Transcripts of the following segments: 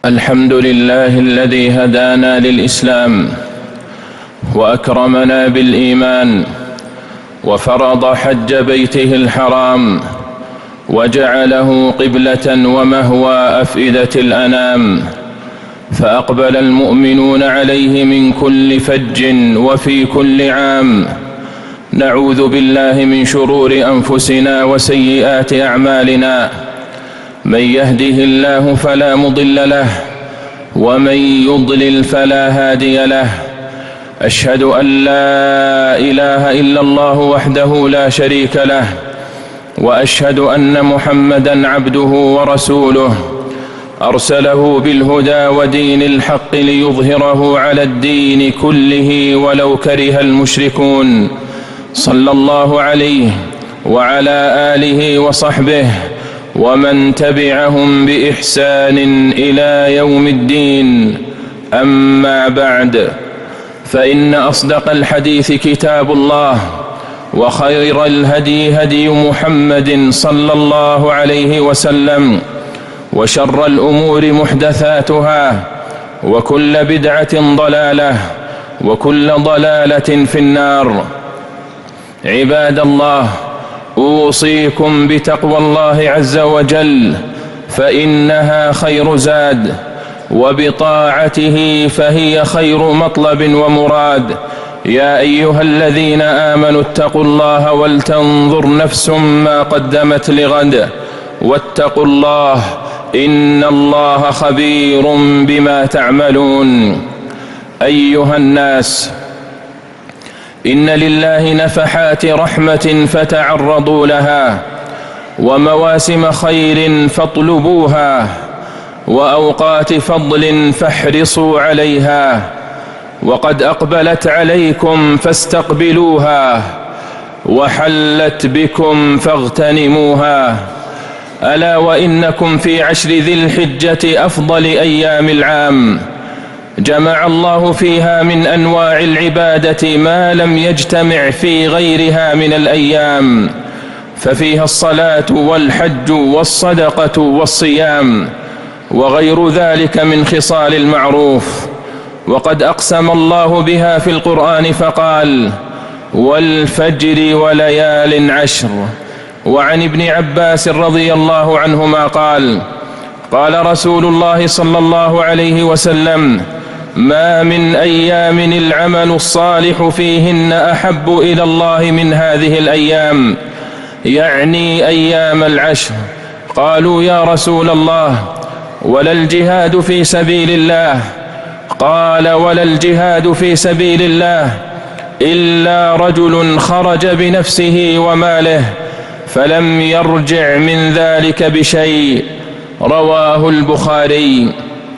الحمد لله الذي هدانا للإسلام وأكرمنا بالإيمان وفرض حج بيته الحرام وجعله قبلة ومهوى أفئدة الأنام، فأقبل المؤمنون عليه من كل فج وفي كل عام. نعوذ بالله من شرور أنفسنا وسيئات أعمالنا، من يهده الله فلا مضل له ومن يضلل فلا هادي له. أشهد أن لا إله إلا الله وحده لا شريك له، وأشهد أن محمدًا عبده ورسوله، أرسله بالهدى ودين الحق ليظهره على الدين كله ولو كره المشركون، صلى الله عليه وعلى آله وصحبه ومن تبعهم بإحسان إلى يوم الدين. أما بعد، فإن أصدق الحديث كتاب الله، وخير الهدي هدي محمد صلى الله عليه وسلم، وشر الأمور محدثاتها، وكل بدعة ضلالة، وكل ضلالة في النار. عباد الله، أوصيكم بتقوى الله عز وجل، فإنها خير زاد، وبطاعته فهي خير مطلب ومراد. يا أيها الذين آمنوا اتقوا الله ولتنظر نفس ما قدمت لغد، واتقوا الله إن الله خبير بما تعملون. أيها الناس، إن لله نفحات رحمة فتعرضوا لها، ومواسم خير فاطلبوها، وأوقات فضل فاحرصوا عليها، وقد أقبلت عليكم فاستقبلوها، وحلت بكم فاغتنموها. ألا وإنكم في عشر ذي الحجة أفضل أيام العام، جمع الله فيها من أنواع العبادة ما لم يجتمع في غيرها من الأيام، ففيها الصلاة والحج والصدقة والصيام وغير ذلك من خصال المعروف. وقد أقسم الله بها في القرآن فقال: والفجر وليال عشر. وعن ابن عباس رضي الله عنهما قال: قال رسول الله صلى الله عليه وسلم: ما من أيام العمل الصالح فيهن أحب إلى الله من هذه الأيام، يعني أيام العشر. قالوا: يا رسول الله، ولا الجهاد في سبيل الله؟ قال: ولا الجهاد في سبيل الله إلا رجل خرج بنفسه وماله فلم يرجع من ذلك بشيء. رواه البخاري.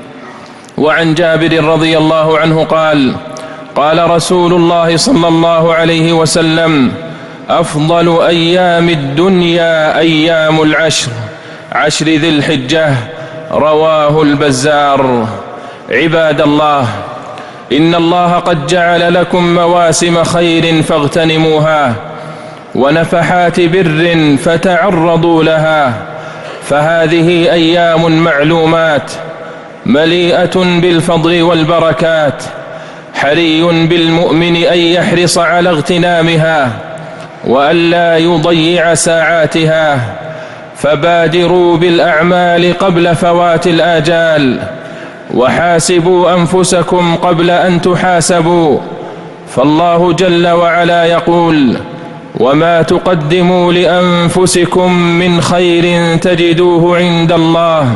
وعن جابر رضي الله عنه قال: قال رسول الله صلى الله عليه وسلم: أفضل أيام الدنيا أيام العشر، عشر ذي الحجة. رواه البزار. عباد الله، إن الله قد جعل لكم مواسم خير فاغتنموها، ونفحات بر فتعرضوا لها، فهذه أيام معلومات مليئة بالفضل والبركات، حري بالمؤمن أن يحرص على اغتنامها وأن لا يضيع ساعاتها، فبادروا بالأعمال قبل فوات الآجال، وحاسبوا أنفسكم قبل أن تحاسبوا، فالله جل وعلا يقول: وما تقدموا لأنفسكم من خير تجدوه عند الله،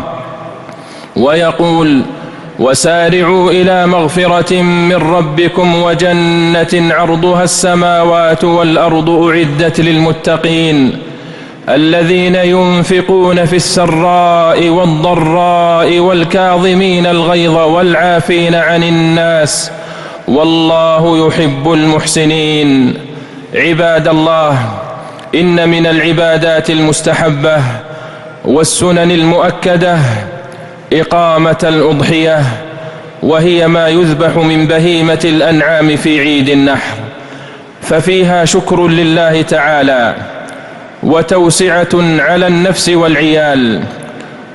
ويقول: وسارعوا إلى مغفرة من ربكم وجنة عرضها السماوات والأرض أعدت للمتقين، الذين ينفقون في السراء والضراء والكاظمين الغيظ والعافين عن الناس، والله يحب المحسنين. عباد الله، إن من العبادات المستحبة والسنن المؤكدة إقامة الأضحية، وهي ما يذبح من بهيمة الأنعام في عيد النحر، ففيها شكر لله تعالى وتوسعة على النفس والعيال،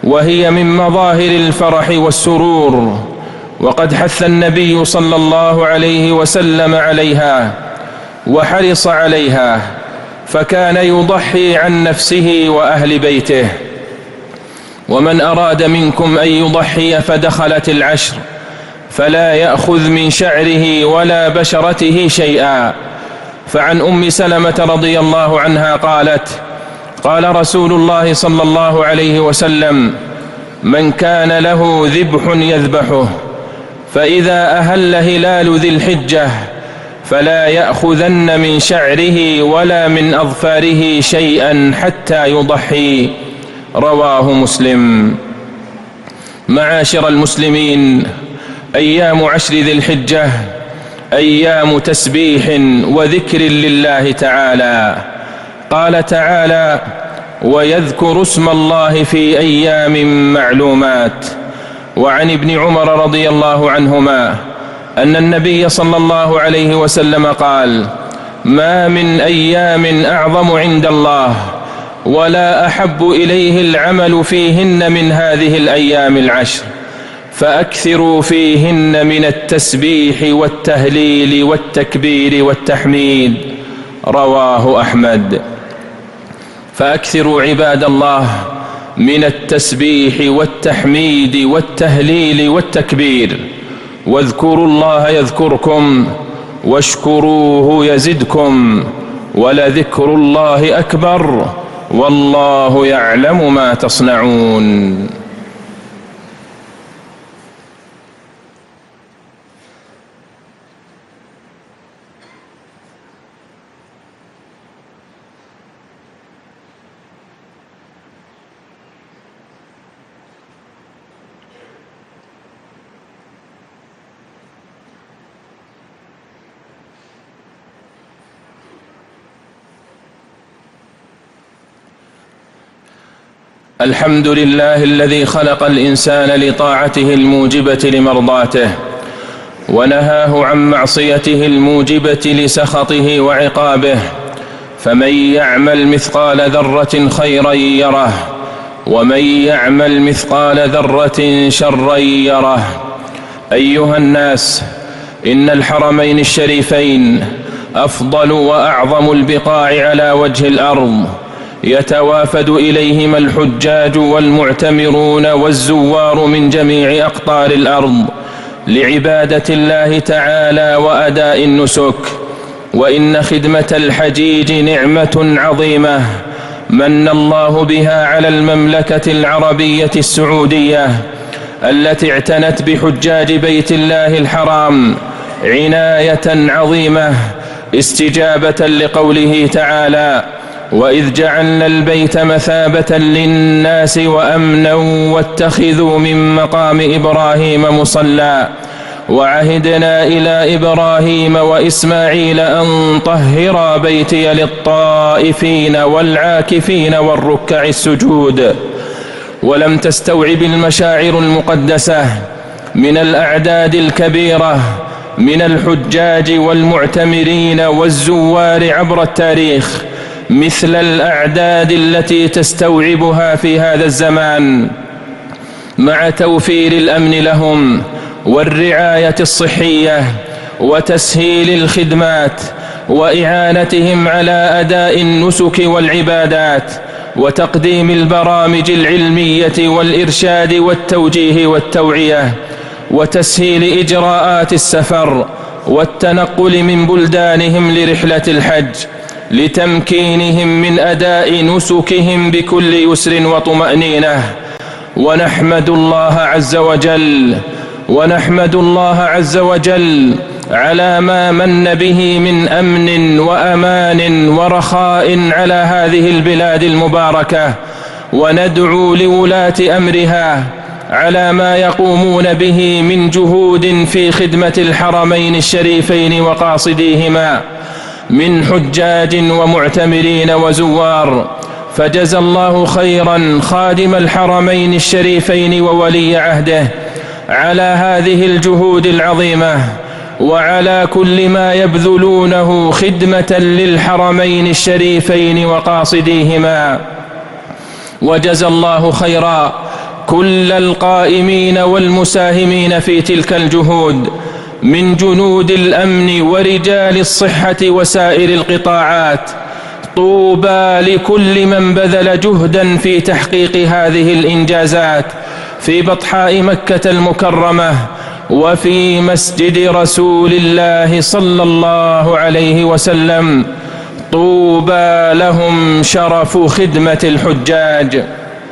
وهي من مظاهر الفرح والسرور، وقد حث النبي صلى الله عليه وسلم عليها وحرص عليها، فكان يضحي عن نفسه وأهل بيته. ومن أراد منكم أن يضحي فدخلت العشر فلا يأخذ من شعره ولا بشرته شيئا. فعن أم سلمة رضي الله عنها قالت: قال رسول الله صلى الله عليه وسلم: من كان له ذبح يذبحه، فإذا أهل هلال ذي الحجة فلا يأخذن من شعره ولا من أظفاره شيئا حتى يضحي. رواه مسلم. معاشر المسلمين، أيام عشر ذي الحجة أيام تسبيح وذكر لله تعالى. قال تعالى: ويذكر اسم الله في أيام معلومات. وعن ابن عمر رضي الله عنهما أن النبي صلى الله عليه وسلم قال: ما من أيام أعظم عند الله ولا أحب إليه العمل فيهن من هذه الأيام العشر، فأكثروا فيهن من التسبيح والتهليل والتكبير والتحميد. رواه أحمد. فأكثروا عباد الله من التسبيح والتحميد والتهليل والتكبير، واذكروا الله يذكركم واشكروه يزدكم، ولذكر الله أكبر والله يعلم ما تصنعون. الحمد لله الذي خلق الإنسان لطاعته الموجبة لمرضاته، ونهاه عن معصيته الموجبة لسخطه وعقابه. فمن يعمل مثقال ذرة خيرا يره، ومن يعمل مثقال ذرة شرا يره. أيها الناس، إن الحرمين الشريفين أفضل وأعظم البقاع على وجه الأرض، يتوافد إليهما الحجاج والمعتمرون والزوار من جميع أقطار الأرض لعبادة الله تعالى وأداء النسك. وإن خدمة الحجيج نعمة عظيمة من الله بها على المملكة العربية السعودية، التي اعتنت بحجاج بيت الله الحرام عناية عظيمة، استجابة لقوله تعالى: وإذ جعلنا البيت مثابة للناس وأمنا واتخذوا من مقام إبراهيم مصلى وعهدنا إلى إبراهيم وإسماعيل أن طهرا بيتي للطائفين والعاكفين والركع السجود. ولم تستوعب المشاعر المقدسة من الأعداد الكبيرة من الحجاج والمعتمرين والزوار عبر التاريخ مثل الأعداد التي تستوعبها في هذا الزمان، مع توفير الأمن لهم والرعاية الصحية وتسهيل الخدمات وإعانتهم على أداء النسك والعبادات وتقديم البرامج العلمية والإرشاد والتوجيه والتوعية وتسهيل إجراءات السفر والتنقل من بلدانهم لرحلة الحج، لتمكينهم من أداء نسكهم بكل يسر وطمأنينة. ونحمد الله عز وجل على ما من به من أمن وأمان ورخاء على هذه البلاد المباركة، وندعو لولاة أمرها على ما يقومون به من جهود في خدمة الحرمين الشريفين وقاصديهما من حجاج ومعتمرين وزوار. فجزى الله خيرا خادم الحرمين الشريفين وولي عهده على هذه الجهود العظيمة وعلى كل ما يبذلونه خدمة للحرمين الشريفين وقاصديهما. وجزى الله خيرا كل القائمين والمساهمين في تلك الجهود من جنود الأمن ورجال الصحة وسائر القطاعات. طوبى لكل من بذل جهدا في تحقيق هذه الإنجازات في بطحاء مكة المكرمة وفي مسجد رسول الله صلى الله عليه وسلم. طوبى لهم شرف خدمة الحجاج.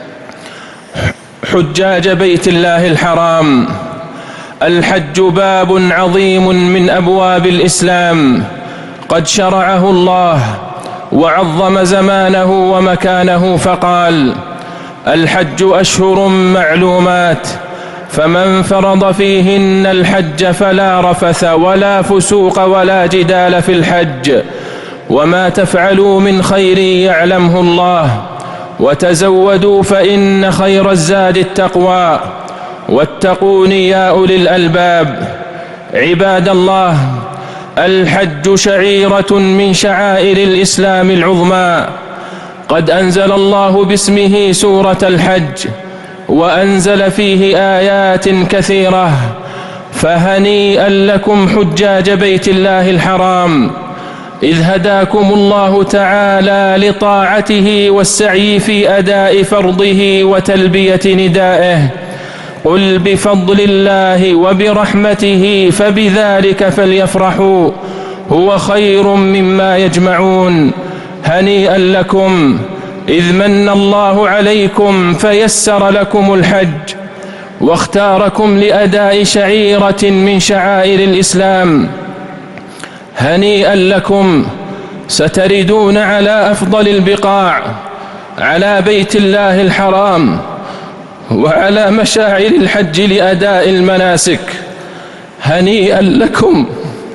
حجاج بيت الله الحرام، الحج باب عظيم من أبواب الإسلام قد شرعه الله وعظم زمانه ومكانه، فقال: الحج أشهر معلومات، فمن فرض فيهن الحج فلا رفث ولا فسوق ولا جدال في الحج، وما تفعلوا من خير يعلمه الله، وتزودوا فإن خير الزاد التقوى، واتقون يا أولي الألباب. عباد الله، الحج شعيرة من شعائر الإسلام العظمى، قد أنزل الله باسمه سورة الحج وأنزل فيه آيات كثيرة، فهنيئا لكم حجاج بيت الله الحرام إذ هداكم الله تعالى لطاعته والسعي في أداء فرضه وتلبية ندائه. قل بفضل الله وبرحمته فبذلك فليفرحوا هو خير مما يجمعون. هنيئا لكم إذ من الله عليكم فيسر لكم الحج واختاركم لأداء شعيرة من شعائر الإسلام. هنيئا لكم، ستردون على أفضل البقاع، على بيت الله الحرام وعلى مشاعر الحج لأداء المناسك. هنيئا لكم،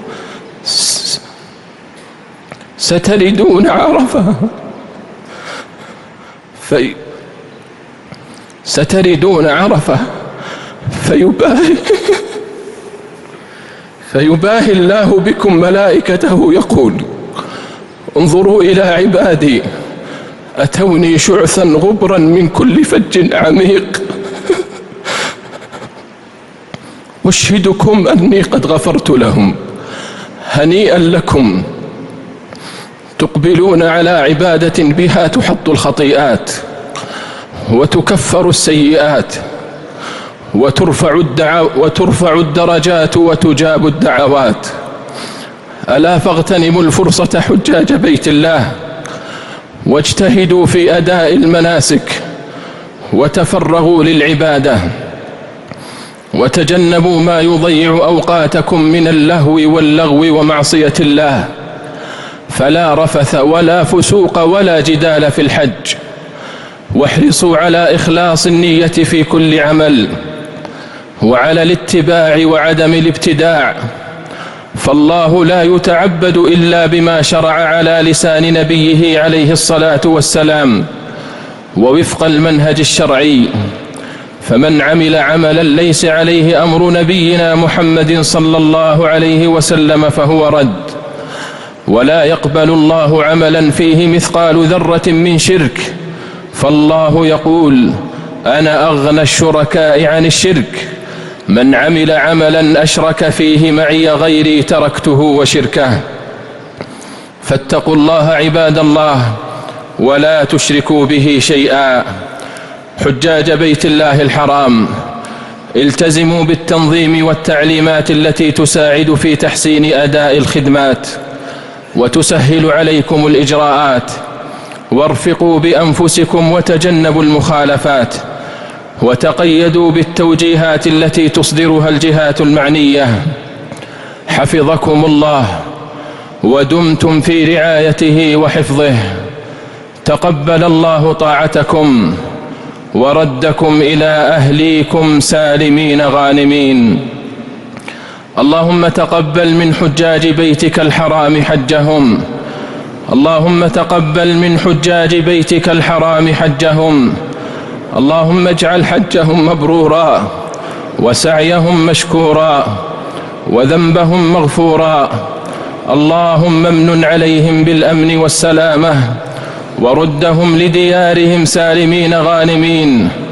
ستردون عرفة ستردون عرفة فيباهي الله بكم ملائكته يقول: انظروا إلى عبادي أتوني شعثا غبرا من كل فج عميق، أشهدكم أني قد غفرت لهم. هنيئا لكم، تقبلون على عبادة بها تحط الخطيئات وتكفر السيئات وترفع الدرجات وتجاب الدعوات. ألا فاغتنموا الفرصة حجاج بيت الله، واجتهدوا في أداء المناسك وتفرغوا للعبادة، وتجنبوا ما يضيع أوقاتكم من اللهو واللغو ومعصية الله، فلا رفث ولا فسوق ولا جدال في الحج. واحرصوا على إخلاص النية في كل عمل، وعلى الاتباع وعدم الابتداع، فالله لا يتعبد إلا بما شرع على لسان نبيه عليه الصلاة والسلام ووفق المنهج الشرعي. فمن عمل عملا ليس عليه أمر نبينا محمد صلى الله عليه وسلم فهو رد، ولا يقبل الله عملا فيه مثقال ذرة من شرك، فالله يقول: أنا أغنى الشركاء عن الشرك، من عمل عملا أشرك فيه معي غيري تركته وشركه. فاتقوا الله عباد الله ولا تشركوا به شيئا. حجاج بيت الله الحرام، التزموا بالتنظيم والتعليمات التي تساعد في تحسين أداء الخدمات وتسهل عليكم الإجراءات، وارفقوا بأنفسكم وتجنبوا المخالفات، وتقيدوا بالتوجيهات التي تصدرها الجهات المعنية. حفظكم الله ودمتم في رعايته وحفظه. تقبل الله طاعتكم وردكم إلى أهليكم سالمين غانمين. اللهم تقبل من حجاج بيتك الحرام حجهم، اللهم تقبل من حجاج بيتك الحرام حجهم، اللهم اجعل حجهم مبرورا وسعيهم مشكورا وذنبهم مغفورا. اللهم امن عليهم بالأمن والسلامة، وردهم لديارهم سالمين غانمين،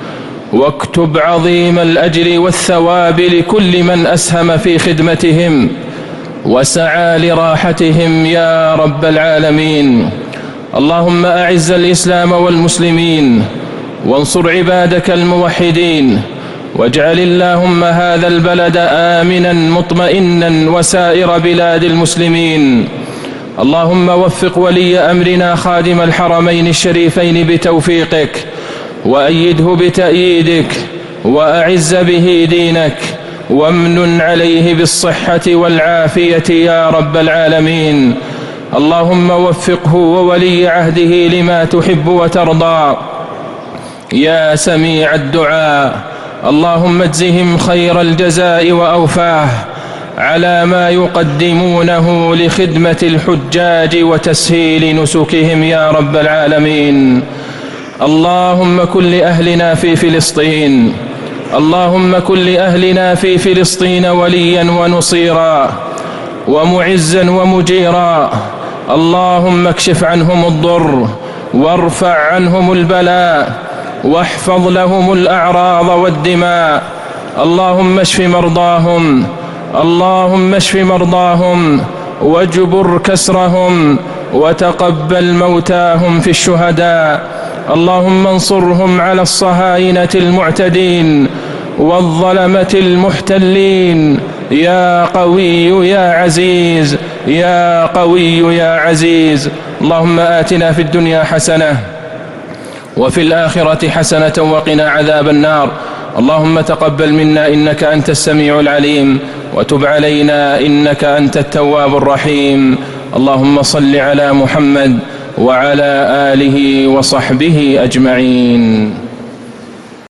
واكتب عظيم الأجر والثواب لكل من أسهم في خدمتهم وسعى لراحتهم يا رب العالمين. اللهم أعز الإسلام والمسلمين، وانصر عبادك الموحدين، واجعل اللهم هذا البلد آمنا مطمئنا وسائر بلاد المسلمين. اللهم وفق ولي أمرنا خادم الحرمين الشريفين بتوفيقك، وأيده بتأييدك، وأعز به دينك، وامنن عليه بالصحة والعافية يا رب العالمين. اللهم وفقه وولي عهده لما تحب وترضى يا سميع الدعاء. اللهم اجزهم خير الجزاء وأوفاه على ما يقدمونه لخدمة الحجاج وتسهيل نسكهم يا رب العالمين. اللهم كن لأهلنا في فلسطين، اللهم كن لأهلنا في فلسطين وليا ونصيرا ومعزا ومجيرا. اللهم اكشف عنهم الضر، وارفع عنهم البلاء، واحفظ لهم الأعراض والدماء. اللهم اشف مرضاهم، اللهم اشف مرضاهم، واجبر كسرهم، وتقبل موتاهم في الشهداء. اللهم انصرهم على الصهاينة المعتدين والظلمة المحتلين يا قوي يا عزيز، يا قوي يا عزيز. اللهم آتنا في الدنيا حسنة وفي الآخرة حسنة وقنا عذاب النار. اللهم تقبل منا إنك أنت السميع العليم، وتب علينا إنك أنت التواب الرحيم. اللهم صل على محمد وعلى آله وصحبه أجمعين.